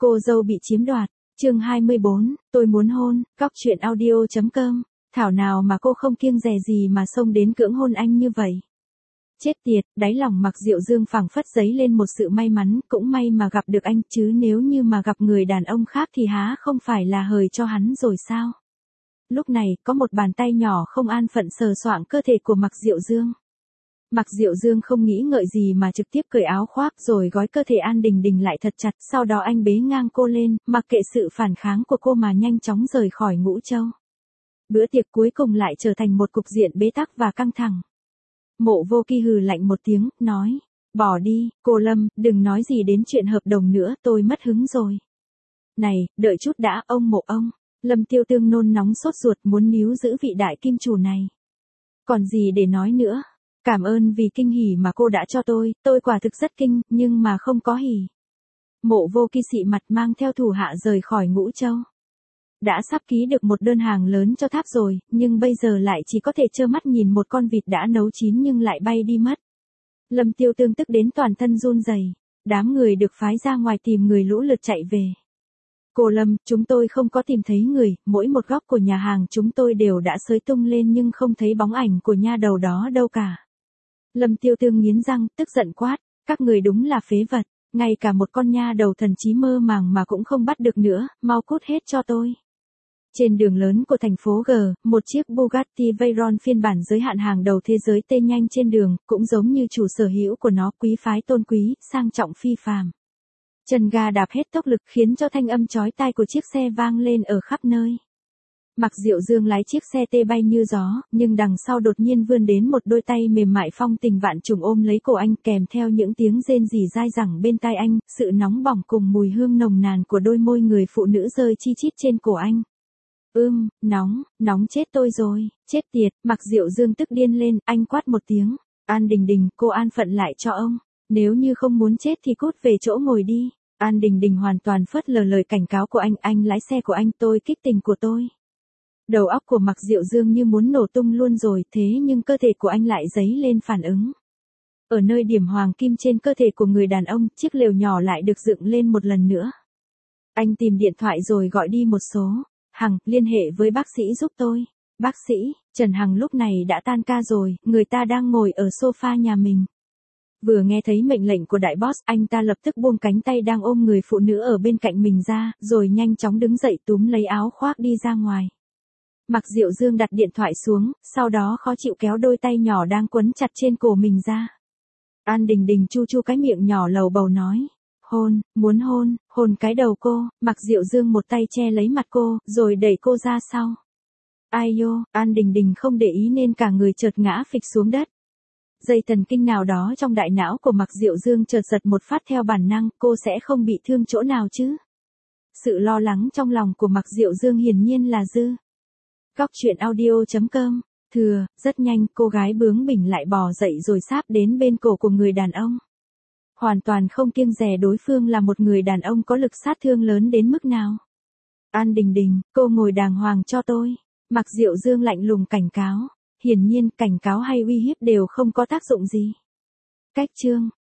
Cô dâu bị chiếm đoạt, chương 24, tôi muốn hôn, góc chuyện audio.com, thảo nào mà cô không kiêng dè gì mà xông đến cưỡng hôn anh như vậy. Chết tiệt, đáy lòng Mạc Diệu Dương phảng phất dấy lên một sự may mắn, cũng may mà gặp được anh, chứ nếu như mà gặp người đàn ông khác thì há không phải là hời cho hắn rồi sao? Lúc này, có một bàn tay nhỏ không an phận sờ soạng cơ thể của Mạc Diệu Dương. Mạc Diệu Dương không nghĩ ngợi gì mà trực tiếp cởi áo khoác rồi gói cơ thể An Đình Đình lại thật chặt, sau đó anh bế ngang cô lên, mặc kệ sự phản kháng của cô mà nhanh chóng rời khỏi Ngũ Châu. Bữa tiệc cuối cùng lại trở thành một cục diện bế tắc và căng thẳng. Mộ Vô Kỳ hừ lạnh một tiếng, nói, bỏ đi, cô Lâm, đừng nói gì đến chuyện hợp đồng nữa, tôi mất hứng rồi. Này, đợi chút đã, ông Mộ ông. Lâm Tiêu Tương nôn nóng sốt ruột muốn níu giữ vị đại kim chủ này. Còn gì để nói nữa? Cảm ơn vì kinh hỉ mà cô đã cho tôi quả thực rất kinh, nhưng mà không có hỉ. Mộ Vô Kỳ xị mặt mang theo thủ hạ rời khỏi Ngũ Châu. Đã sắp ký được một đơn hàng lớn cho tháp rồi, nhưng bây giờ lại chỉ có thể trơ mắt nhìn một con vịt đã nấu chín nhưng lại bay đi mất. Lâm Tiêu Tương tức đến toàn thân run rẩy. Đám người được phái ra ngoài tìm người lũ lượt chạy về. Cô Lâm, chúng tôi không có tìm thấy người, mỗi một góc của nhà hàng chúng tôi đều đã xới tung lên nhưng không thấy bóng ảnh của nha đầu đó đâu cả. Lâm Tiêu Tương nghiến răng, tức giận quát, các người đúng là phế vật, ngay cả một con nha đầu thần trí mơ màng mà cũng không bắt được nữa, mau cút hết cho tôi. Trên đường lớn của thành phố G, một chiếc Bugatti Veyron phiên bản giới hạn hàng đầu thế giới tê nhanh trên đường, cũng giống như chủ sở hữu của nó, quý phái tôn quý, sang trọng phi phàm. Chân ga đạp hết tốc lực khiến cho thanh âm chói tai của chiếc xe vang lên ở khắp nơi. Mạc Diệu Dương lái chiếc xe tê bay như gió, nhưng đằng sau đột nhiên vươn đến một đôi tay mềm mại phong tình vạn trùng ôm lấy cổ anh, kèm theo những tiếng rên rỉ dai dẳng bên tai anh, sự nóng bỏng cùng mùi hương nồng nàn của đôi môi người phụ nữ rơi chi chít trên cổ anh. Nóng chết tôi rồi, chết tiệt, Mạc Diệu Dương tức điên lên, anh quát một tiếng, An Đình Đình, cô an phận lại cho ông, nếu như không muốn chết thì cút về chỗ ngồi đi. An Đình Đình hoàn toàn phớt lờ lời cảnh cáo của anh lái xe của anh, tôi kích tình của tôi. Đầu óc của Mạc Diệu Dương như muốn nổ tung luôn rồi, thế nhưng cơ thể của anh lại dấy lên phản ứng. Ở nơi điểm hoàng kim trên cơ thể của người đàn ông, chiếc lều nhỏ lại được dựng lên một lần nữa. Anh tìm điện thoại rồi gọi đi một số. Hằng, liên hệ với bác sĩ giúp tôi. Bác sĩ, Trần Hằng lúc này đã tan ca rồi, người ta đang ngồi ở sofa nhà mình. Vừa nghe thấy mệnh lệnh của đại boss, anh ta lập tức buông cánh tay đang ôm người phụ nữ ở bên cạnh mình ra, rồi nhanh chóng đứng dậy túm lấy áo khoác đi ra ngoài. Mạc Diệu Dương đặt điện thoại xuống, sau đó khó chịu kéo đôi tay nhỏ đang quấn chặt trên cổ mình ra. An Đình Đình chu chu cái miệng nhỏ lầu bầu nói. Muốn hôn cái đầu cô. Mạc Diệu Dương một tay che lấy mặt cô, rồi đẩy cô ra sau. Ai yo, An Đình Đình không để ý nên cả người chợt ngã phịch xuống đất. Dây thần kinh nào đó trong đại não của Mạc Diệu Dương chợt giật một phát theo bản năng, cô sẽ không bị thương chỗ nào chứ. Sự lo lắng trong lòng của Mạc Diệu Dương hiển nhiên là dư. Góc chuyện audio.com, rất nhanh cô gái bướng bỉnh lại bò dậy rồi sáp đến bên cổ của người đàn ông. Hoàn toàn không kiêng dè đối phương là một người đàn ông có lực sát thương lớn đến mức nào. An Đình Đình, cô ngồi đàng hoàng cho tôi. Mạc Diệu Dương lạnh lùng cảnh cáo. Hiển nhiên, cảnh cáo hay uy hiếp đều không có tác dụng gì. Cách chương.